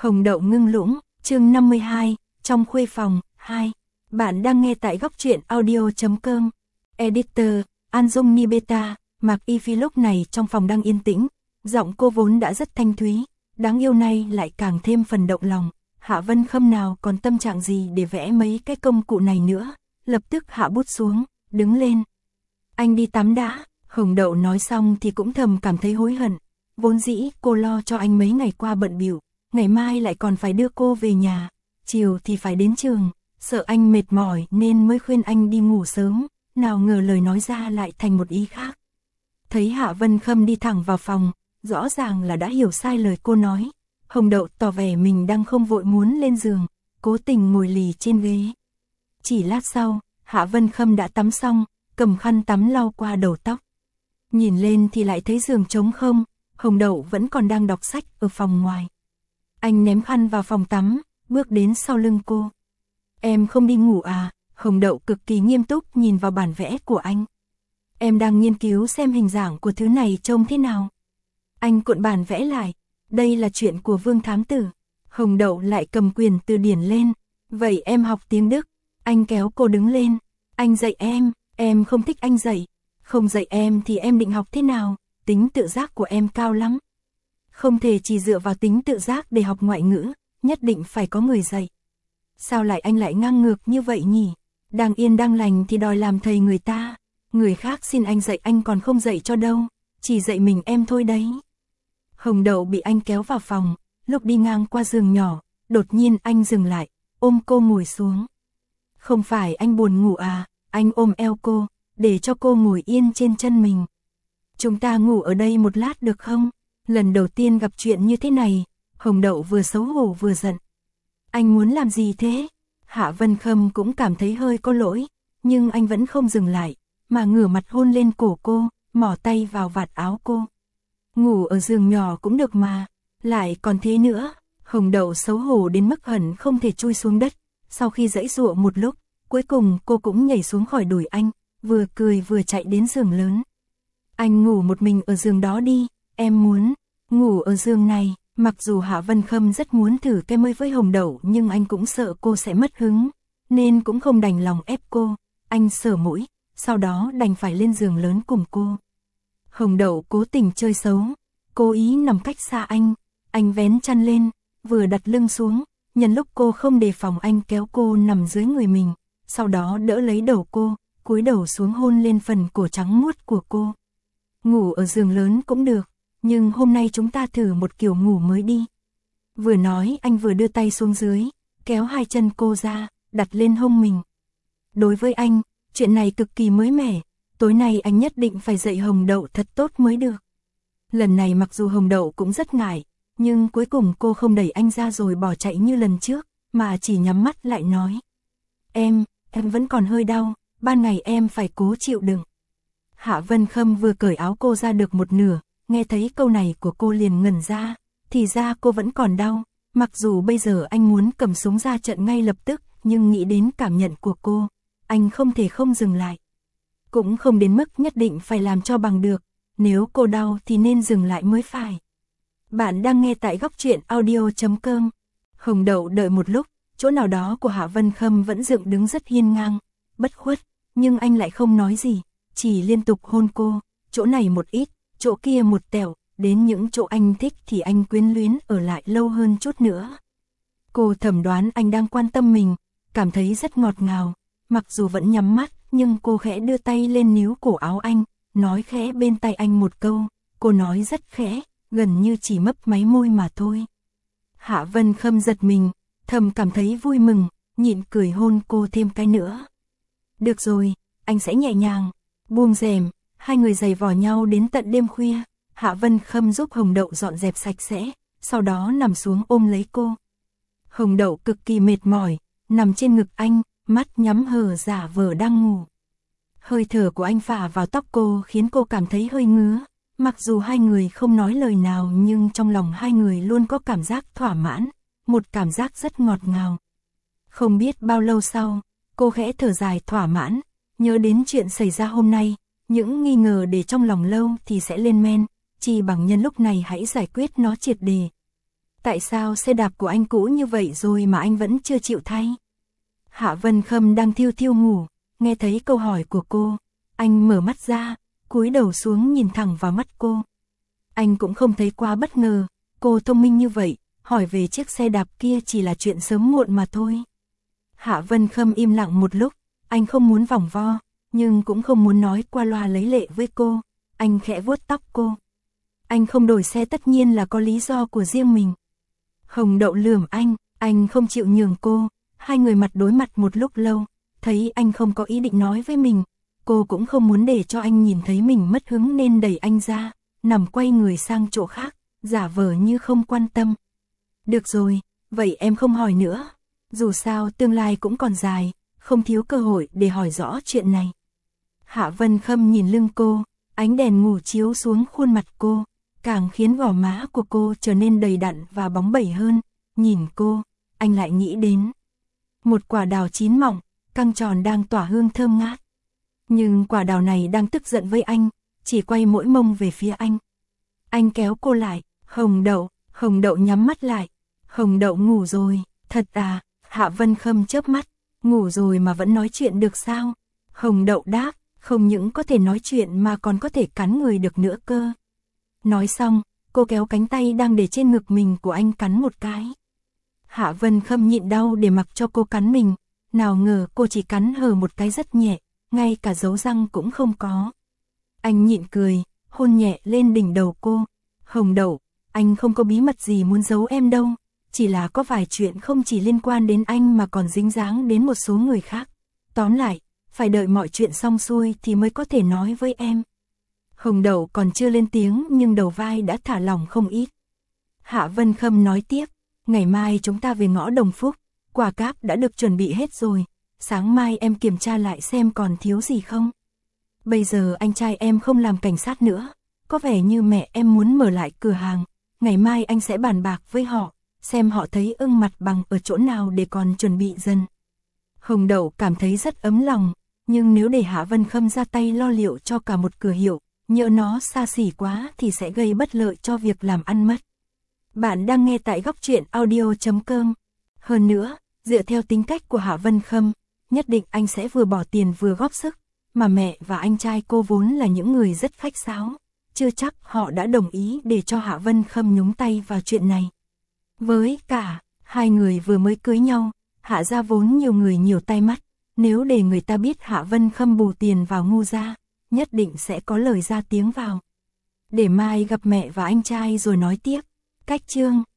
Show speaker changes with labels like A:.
A: Hồng đậu ngưng lũng, chương 52, trong khuê phòng, 2. Bạn đang nghe tại góc truyện audio.com. Editor, Anjung Nibeta, Mạc Y Phi lúc này trong phòng đang yên tĩnh, giọng cô vốn đã rất thanh thúy, đáng yêu này lại càng thêm phần động lòng. Hạ Vân Khâm nào còn tâm trạng gì để vẽ mấy cái công cụ này nữa, lập tức hạ bút xuống, đứng lên. Anh đi tắm đã. Hồng đậu nói xong thì cũng thầm cảm thấy hối hận, vốn dĩ cô lo cho anh mấy ngày qua bận bịu, ngày mai lại còn phải đưa cô về nhà, chiều thì phải đến trường, sợ anh mệt mỏi nên mới khuyên anh đi ngủ sớm, nào ngờ lời nói ra lại thành một ý khác. Thấy Hạ Vân Khâm đi thẳng vào phòng, rõ ràng là đã hiểu sai lời cô nói. Hồng đậu tỏ vẻ mình đang không vội muốn lên giường, cố tình ngồi lì trên ghế. Chỉ lát sau, Hạ Vân Khâm đã tắm xong, cầm khăn tắm lau qua đầu tóc. Nhìn lên thì lại thấy giường trống không, Hồng đậu vẫn còn đang đọc sách ở phòng ngoài. Anh ném khăn vào phòng tắm, bước đến sau lưng cô. Em không đi ngủ à? Hồng đậu cực kỳ nghiêm túc nhìn vào bản vẽ của anh. Em đang nghiên cứu xem hình dạng của thứ này trông thế nào. Anh cuộn bản vẽ lại. Đây là chuyện của Vương Thám Tử. Hồng đậu lại cầm quyền từ điển lên. Vậy em học tiếng Đức. Anh kéo cô đứng lên. Anh dạy em không thích anh dạy. Không dạy em thì em định học thế nào? Tính tự giác của em cao lắm. Không thể chỉ dựa vào tính tự giác để học ngoại ngữ, nhất định phải có người dạy. Sao lại anh lại ngang ngược như vậy nhỉ? Đang yên đang lành thì đòi làm thầy người ta. Người khác xin anh dạy anh còn không dạy cho đâu, chỉ dạy mình em thôi đấy. Hồng đậu bị anh kéo vào phòng, lúc đi ngang qua giường nhỏ, đột nhiên anh dừng lại, ôm cô ngồi xuống. Không phải anh buồn ngủ à? Anh ôm eo cô, để cho cô ngồi yên trên chân mình. Chúng ta ngủ ở đây một lát được không? Lần đầu tiên gặp chuyện như thế này, Hồng đậu vừa xấu hổ vừa giận. Anh muốn làm gì thế? Hạ Vân Khâm cũng cảm thấy hơi có lỗi, nhưng anh vẫn không dừng lại, mà ngửa mặt hôn lên cổ cô, mỏ tay vào vạt áo cô. Ngủ ở giường nhỏ cũng được mà, lại còn thế nữa. Hồng đậu xấu hổ đến mức hận không thể chui xuống đất. Sau khi giãy giụa một lúc, cuối cùng cô cũng nhảy xuống khỏi đùi anh, vừa cười vừa chạy đến giường lớn. Anh ngủ một mình ở giường đó đi, em muốn ngủ ở giường này. Mặc dù Hạ Vân Khâm rất muốn thử cái mới với Hồng đậu, nhưng anh cũng sợ cô sẽ mất hứng, nên cũng không đành lòng ép cô. Anh sờ mũi, sau đó đành phải lên giường lớn cùng cô. Hồng đậu cố tình chơi xấu, cố ý nằm cách xa anh vén chăn lên, vừa đặt lưng xuống, nhân lúc cô không đề phòng anh kéo cô nằm dưới người mình, sau đó đỡ lấy đầu cô, cúi đầu xuống hôn lên phần cổ trắng muốt của cô. Ngủ ở giường lớn cũng được, nhưng hôm nay chúng ta thử một kiểu ngủ mới đi. Vừa nói anh vừa đưa tay xuống dưới, kéo hai chân cô ra, đặt lên hông mình. Đối với anh, chuyện này cực kỳ mới mẻ, tối nay anh nhất định phải dạy Hồng đậu thật tốt mới được. Lần này mặc dù Hồng đậu cũng rất ngại, nhưng cuối cùng cô không đẩy anh ra rồi bỏ chạy như lần trước, mà chỉ nhắm mắt lại nói. Em vẫn còn hơi đau, ban ngày em phải cố chịu đựng. Hạ Vân Khâm vừa cởi áo cô ra được một nửa, nghe thấy câu này của cô liền ngẩn ra, thì ra cô vẫn còn đau, mặc dù bây giờ anh muốn cầm súng ra trận ngay lập tức, nhưng nghĩ đến cảm nhận của cô, anh không thể không dừng lại. Cũng không đến mức nhất định phải làm cho bằng được, nếu cô đau thì nên dừng lại mới phải. Bạn đang nghe tại góc truyện audio.com. Hồng đậu đợi một lúc, chỗ nào đó của Hạ Vân Khâm vẫn dựng đứng rất hiên ngang, bất khuất, nhưng anh lại không nói gì, chỉ liên tục hôn cô, chỗ này một ít, chỗ kia một tẹo, đến những chỗ anh thích thì anh quyến luyến ở lại lâu hơn chút nữa. Cô thẩm đoán anh đang quan tâm mình, cảm thấy rất ngọt ngào, mặc dù vẫn nhắm mắt, nhưng cô khẽ đưa tay lên níu cổ áo anh, nói khẽ bên tai anh một câu, cô nói rất khẽ, gần như chỉ mấp máy môi mà thôi. Hạ Vân Khâm giật mình, thầm cảm thấy vui mừng, nhịn cười hôn cô thêm cái nữa. Được rồi, anh sẽ nhẹ nhàng, buông rèm, hai người giày vò nhau đến tận đêm khuya. Hạ Vân Khâm giúp Hồng đậu dọn dẹp sạch sẽ, sau đó nằm xuống ôm lấy cô. Hồng đậu cực kỳ mệt mỏi, nằm trên ngực anh, mắt nhắm hờ giả vờ đang ngủ. Hơi thở của anh phả vào tóc cô khiến cô cảm thấy hơi ngứa. Mặc dù hai người không nói lời nào nhưng trong lòng hai người luôn có cảm giác thỏa mãn, một cảm giác rất ngọt ngào. Không biết bao lâu sau, cô khẽ thở dài thỏa mãn, nhớ đến chuyện xảy ra hôm nay, những nghi ngờ để trong lòng lâu thì sẽ lên men, chỉ bằng nhân lúc này hãy giải quyết nó triệt đề. Tại sao xe đạp của anh cũ như vậy rồi mà anh vẫn chưa chịu thay? Hạ Vân Khâm đang thiêu thiêu ngủ, nghe thấy câu hỏi của cô. Anh mở mắt ra, cúi đầu xuống nhìn thẳng vào mắt cô. Anh cũng không thấy quá bất ngờ, cô thông minh như vậy, hỏi về chiếc xe đạp kia chỉ là chuyện sớm muộn mà thôi. Hạ Vân Khâm im lặng một lúc, anh không muốn vòng vo, nhưng cũng không muốn nói qua loa lấy lệ với cô. Anh khẽ vuốt tóc cô. Anh không đổi xe tất nhiên là có lý do của riêng mình. Hồng Đậu lườm anh không chịu nhường cô. Hai người mặt đối mặt một lúc lâu, thấy anh không có ý định nói với mình. Cô cũng không muốn để cho anh nhìn thấy mình mất hứng nên đẩy anh ra, nằm quay người sang chỗ khác, giả vờ như không quan tâm. Được rồi, vậy em không hỏi nữa. Dù sao tương lai cũng còn dài, không thiếu cơ hội để hỏi rõ chuyện này. Hạ Vân Khâm nhìn lưng cô, ánh đèn ngủ chiếu xuống khuôn mặt cô, càng khiến gò má của cô trở nên đầy đặn và bóng bẩy hơn. Nhìn cô, anh lại nghĩ đến một quả đào chín mọng, căng tròn đang tỏa hương thơm ngát. Nhưng quả đào này đang tức giận với anh, chỉ quay mỗi mông về phía anh. Anh kéo cô lại, Hồng Đậu nhắm mắt lại. Hồng Đậu ngủ rồi, thật à? Hạ Vân Khâm chớp mắt, ngủ rồi mà vẫn nói chuyện được sao? Hồng Đậu đáp, không những có thể nói chuyện mà còn có thể cắn người được nữa cơ. Nói xong, cô kéo cánh tay đang để trên ngực mình của anh cắn một cái. Hạ Vân Khâm nhịn đau để mặc cho cô cắn mình, nào ngờ cô chỉ cắn hờ một cái rất nhẹ, ngay cả dấu răng cũng không có. Anh nhịn cười, hôn nhẹ lên đỉnh đầu cô. Hồng Đậu, anh không có bí mật gì muốn giấu em đâu, chỉ là có vài chuyện không chỉ liên quan đến anh mà còn dính dáng đến một số người khác. Tóm lại, phải đợi mọi chuyện xong xuôi thì mới có thể nói với em. Hồng Đậu còn chưa lên tiếng nhưng đầu vai đã thả lỏng không ít. Hạ Vân Khâm nói tiếp, ngày mai chúng ta về ngõ Đồng Phúc, quà cáp đã được chuẩn bị hết rồi, sáng mai em kiểm tra lại xem còn thiếu gì không. Bây giờ anh trai em không làm cảnh sát nữa, có vẻ như mẹ em muốn mở lại cửa hàng, ngày mai anh sẽ bàn bạc với họ, xem họ thấy ưng mặt bằng ở chỗ nào để còn chuẩn bị dần. Hồng Đậu cảm thấy rất ấm lòng, nhưng nếu để Hạ Vân Khâm ra tay lo liệu cho cả một cửa hiệu, nhỡ nó xa xỉ quá thì sẽ gây bất lợi cho việc làm ăn mất. Bạn đang nghe tại góc truyện audio.com. Hơn nữa, dựa theo tính cách của Hạ Vân Khâm, nhất định anh sẽ vừa bỏ tiền vừa góp sức, mà mẹ và anh trai cô vốn là những người rất khách sáo, chưa chắc họ đã đồng ý để cho Hạ Vân Khâm nhúng tay vào chuyện này. Với cả, hai người vừa mới cưới nhau, Hạ gia vốn nhiều người nhiều tay mắt, nếu để người ta biết Hạ Vân Khâm bù tiền vào Ngu gia, nhất định sẽ có lời ra tiếng vào. Để mai gặp mẹ và anh trai rồi nói tiếp. Cách chương